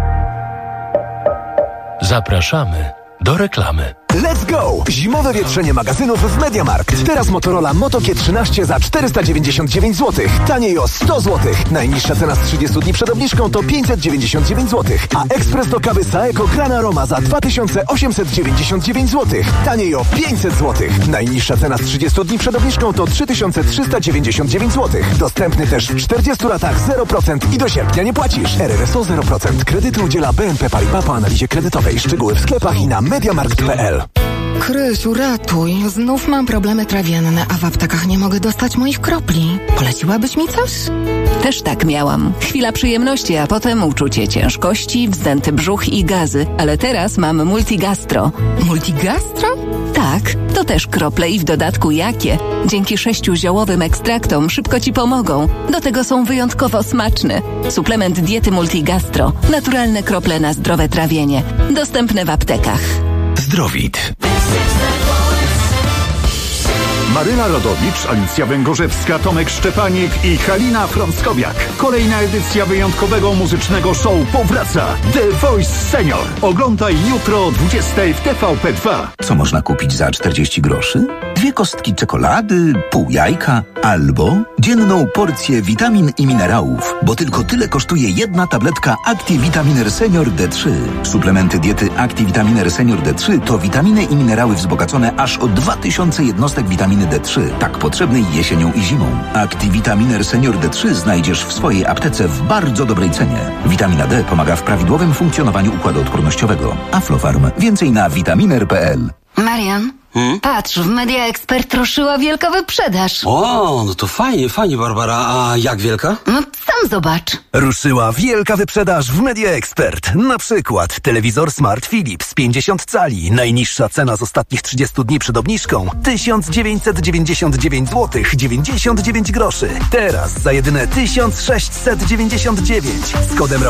Zapraszamy do reklamy. Let's go! Zimowe wietrzenie magazynów w MediaMarkt. Teraz Motorola Moto G13 za 499 zł. Taniej o 100 zł. Najniższa cena z 30 dni przed obniżką to 599 zł. A ekspres do kawy Saeco Gran Aroma za 2899 zł. Taniej o 500 zł. Najniższa cena z 30 dni przed obniżką to 3399 zł. Dostępny też w 40 latach 0% i do sierpnia nie płacisz. RRSO 0%. Kredyty udziela BNP Paribas po analizie kredytowej. Szczegóły w sklepach i na mediamarkt.pl. Krysiu, ratuj. Znów mam problemy trawienne, a w aptekach nie mogę dostać moich kropli. Poleciłabyś mi coś? Też tak miałam. Chwila przyjemności, a potem uczucie ciężkości, wzdęty brzuch i gazy. Ale teraz mam Multigastro. Multigastro? Tak, to też krople i w dodatku jakie. Dzięki 6 ziołowym ekstraktom szybko Ci pomogą. Do tego są wyjątkowo smaczne. Suplement diety Multigastro. Naturalne krople na zdrowe trawienie. Dostępne w aptekach. Zdrowit. Maryla Rodowicz, Alicja Węgorzewska, Tomek Szczepanik i Halina Frąckowiak. Kolejna edycja wyjątkowego muzycznego show powraca. The Voice Senior. Oglądaj jutro o 20 w TVP2. Co można kupić za 40 groszy? 2 kostki czekolady, pół jajka albo dzienną porcję witamin i minerałów, bo tylko tyle kosztuje jedna tabletka Activitaminer Senior D3. Suplementy diety Activitaminer Senior D3 to witaminy i minerały wzbogacone aż o 2000 jednostek witaminy D3, tak potrzebnej jesienią i zimą. Activitaminer Senior D3 znajdziesz w swojej aptece w bardzo dobrej cenie. Witamina D pomaga w prawidłowym funkcjonowaniu układu odpornościowego. Aflofarm. Więcej na vitaminer.pl. Marian, patrz, w Media Expert ruszyła wielka wyprzedaż. O, no to fajnie, Barbara. A jak wielka? No sam zobacz. Ruszyła wielka wyprzedaż w Media Expert. Na przykład telewizor Smart Philips 50 cali. Najniższa cena z ostatnich 30 dni przed obniżką 1999 zł 99 groszy. Teraz za jedyne 1699 z kodem